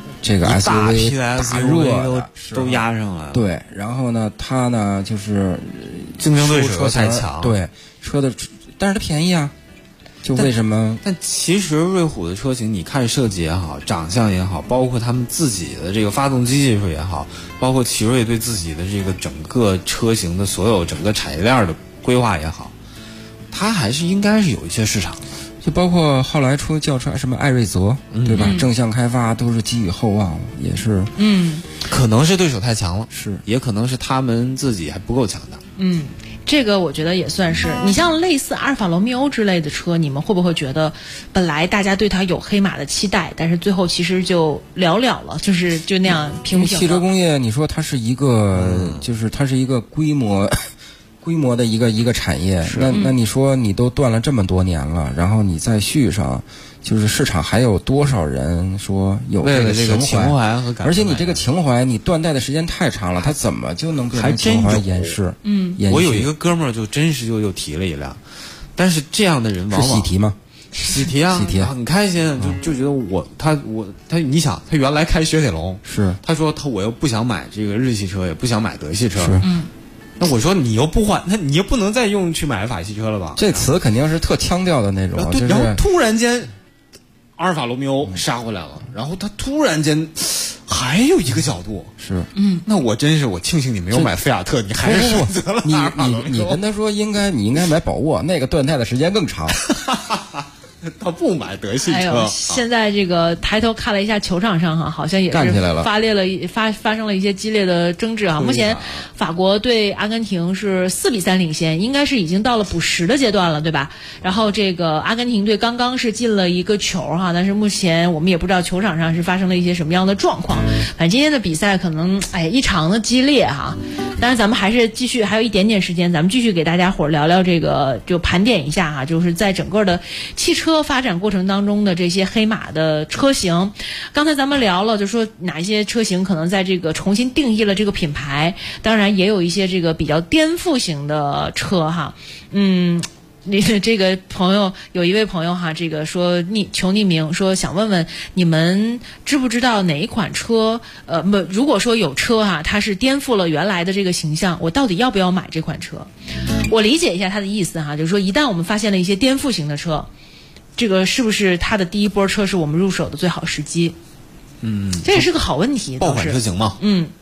SUV 大热都压上了。 对，然后呢，它呢就是竞争对手太强。 对，但是它便宜啊。就为什么？ 但其实瑞虎的车型，你看设计也好，长相也好，包括他们自己的这个发动机技术也好，包括奇瑞对自己的这个整个车型的所有整个产业链的规划也好，它还是应该是有一些市场的。 就包括后来出轿车什么艾瑞泽，对吧？正向开发都是寄予厚望，也是。 可能是对手太强了， 是， 也可能是他们自己还不够强大。 这个我觉得也算是。你像类似阿尔法罗密欧之类的车，你们会不会觉得本来大家对它有黑马的期待，但是最后其实就寥寥了，就那样平平了。 汽车工业，你说它是一个，就是它是一个规模的一个产业。那你说你都断了这么多年了，然后你再续上，就是市场还有多少人说有为了这个情怀和感， 而且你这个情怀，你断代的时间太长了，它怎么就能变成情怀延续？ 我有一个哥们儿就真是又提了一辆，但是这样的人往往是喜提吗？ 喜提啊，很开心，就觉得他，你想他原来开雪铁龙， 是他说我又不想买这个日系车，也不想买德系车，那我说你又不换，那你又不能再用去买法系车了吧？ 这词肯定是特腔调的那种， 然后突然间。阿尔法罗密欧杀回来了，然后他突然间还有一个角度是， 那我庆幸你没有买菲亚特，你还是选择了阿尔法罗密欧。 你跟他说你应该买宝沃，那个断代的时间更长。 他不买德系车。 现在这个抬头看了一下球场上好像也是发生了一些激烈的争执目前法国对阿根廷是4-3领先，应该是已经到了补时的阶段了，对吧？然后这个阿根廷队刚刚是进了一个球但是目前我们也不知道球场上是发生了一些什么样的状况。反正今天的比赛可能异常的激烈当然咱们还是继续，还有一点点时间，咱们继续给大家伙聊聊这个，就盘点一下就是在整个的汽车发展过程当中的这些黑马的车型。刚才咱们聊了，就说哪一些车型可能在这个重新定义了这个品牌，当然也有一些这个比较颠覆型的车这个朋友有一位朋友这个说求匿名，说想问问你们知不知道哪一款车如果说有车它是颠覆了原来的这个形象，我到底要不要买这款车？我理解一下他的意思就是说一旦我们发现了一些颠覆型的车，这个是不是它的第一波车是我们入手的最好时机？这也是个好问题。 爆款车型嘛。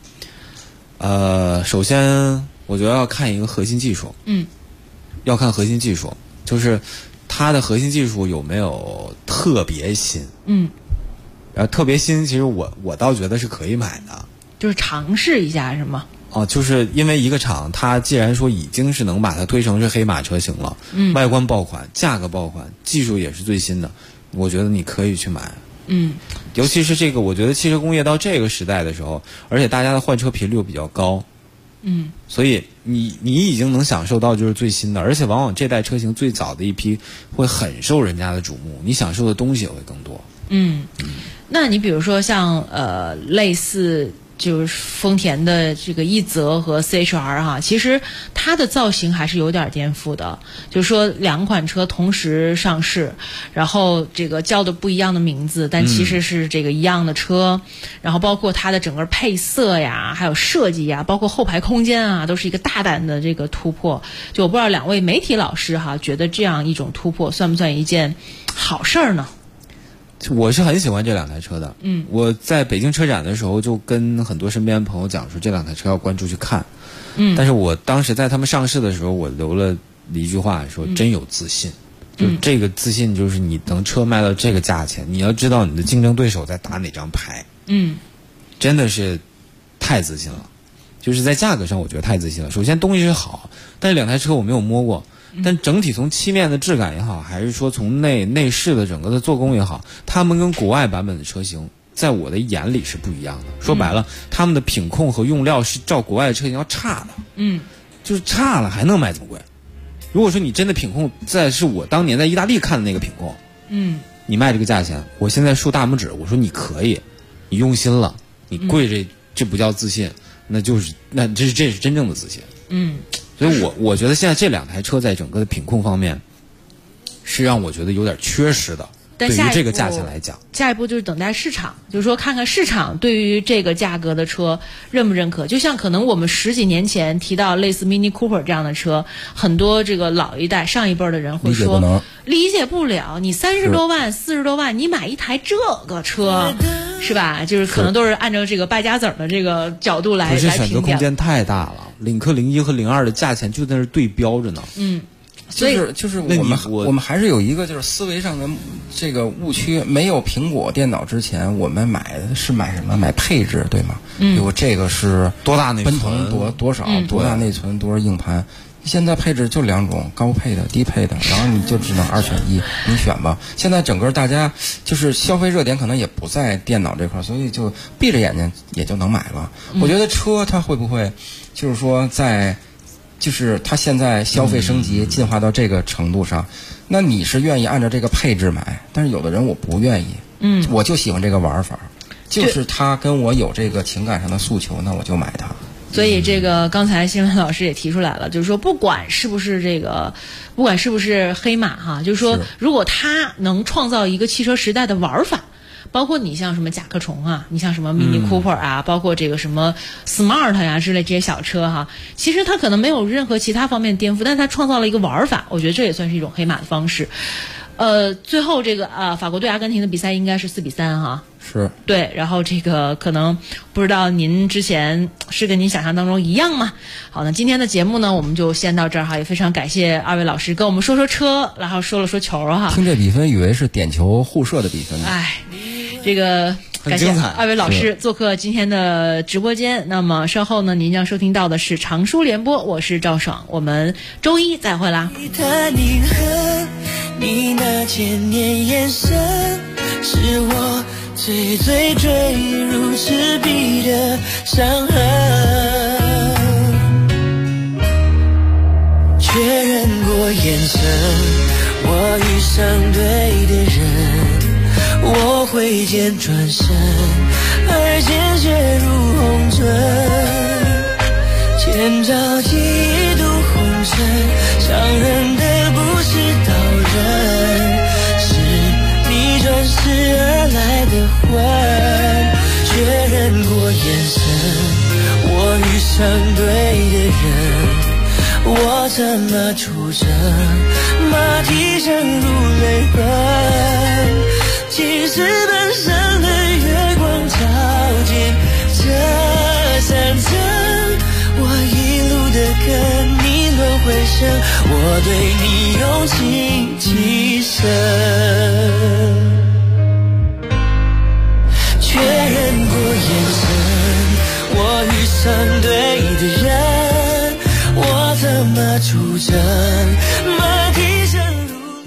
首先我觉得要看一个核心技术。要看核心技术，就是它的核心技术有没有特别新。然后特别新，其实我倒觉得是可以买的， 就是尝试一下是吗？ 就是因为一个厂，它既然说已经是能把它推成是黑马车型了，外观爆款，价格爆款，技术也是最新的，我觉得你可以去买。尤其是这个，我觉得汽车工业到这个时代的时候，而且大家的换车频率又比较高。所以你已经能享受到就是最新的，而且往往这代车型最早的一批会很受人家的瞩目，你享受的东西也会更多。 那你比如说像类似就是丰田的这个奕泽和 CHR 其实它的造型还是有点颠覆的，就是说两款车同时上市，然后这个叫的不一样的名字，但其实是这个一样的车，然后包括它的整个配色呀，还有设计呀，包括后排空间都是一个大胆的这个突破。就我不知道两位媒体老师觉得这样一种突破算不算一件好事儿呢？ 我是很喜欢这两台车的。我在北京车展的时候就跟很多身边朋友讲说这两台车要关注去看。但是我当时在他们上市的时候，我留了一句话说真有自信。就这个自信就是你等车卖到这个价钱，你要知道你的竞争对手在打哪张牌。真的是太自信了，就是在价格上我觉得太自信了。首先东西是好，但是两台车我没有摸过，但整体从漆面的质感也好，还是说从内饰的整个的做工也好，他们跟国外版本的车型在我的眼里是不一样的。说白了，他们的品控和用料是照国外的车型要差的。就是差了还能卖这么贵。 如果说你真的品控是我当年在意大利看的那个品控，你卖这个价钱，我现在竖大拇指，我说你可以，你用心了，你贵这不叫自信，这是真正的自信。所以我觉得现在这2台车在整个的品控方面，是让我觉得有点缺失的。对于这个价钱来讲， 下一步就是等待市场，就是说看看市场对于这个价格的车认不认可。就像可能我们10几年前提到类似 Mini Cooper 这样的车，很多这个老一代上一辈的人会说理解不了，你30多万40多万你买一台这个车是吧？就是可能都是按照这个败家子儿的这个角度来评价。 可是选择空间太大了，领克01和02的价钱就在那对标着呢。 就是我们还是有一个就是思维上的这个误区。没有苹果电脑之前，我们买什么？买配置，对吗？比如这个是多大内存， 奔腾多少，多大内存，多少硬盘。现在配置就2种，高配的、低配的，然后你就只能2选1，你选吧。现在整个大家就是消费热点可能也不在电脑这块，所以就闭着眼睛也就能买了。我觉得车它会不会就是说就是它现在消费升级进化到这个程度上，那你是愿意按照这个配置买，但是有的人我不愿意，我就喜欢这个玩法，就是他跟我有这个情感上的诉求，那我就买它。 所以这个刚才新闻老师也提出来了，就是说不管是不是黑马哈，就是说如果它能创造一个汽车时代的玩法。包括你像什么甲壳虫啊，你像什么 Mini Cooper 啊，包括这个什么 Smart 呀之类这些小车哈，其实它可能没有任何其他方面颠覆，但是它创造了一个玩法，我觉得这也算是一种黑马的方式。最后这个法国对阿根廷的比赛应该是4-3哈。 是。 对，然后这个可能不知道您之前是跟您想象当中一样吗？好，那今天的节目呢，我们就先到这儿哈，也非常感谢2位老师跟我们说车，然后说了说球哈。 听这比分以为是点球互射的比分。 这个感谢2位老师做客今天的直播间。那么稍后呢，您将收听到的是长舒联播，我是赵爽，我们周一再会啦。 你那千年眼神，是我最最坠入赤壁的伤痕。确认过眼神，我遇上对的人，我挥剑转身，而鲜血如红唇，千朝几度红尘，伤人的不是刀刃，是你转世而来的魂。确认过眼神，我遇上对的人，我怎么出征，马蹄声如泪奔，青石板上的月光照进这山城，我一路的跟你轮回声，我对你用情极深。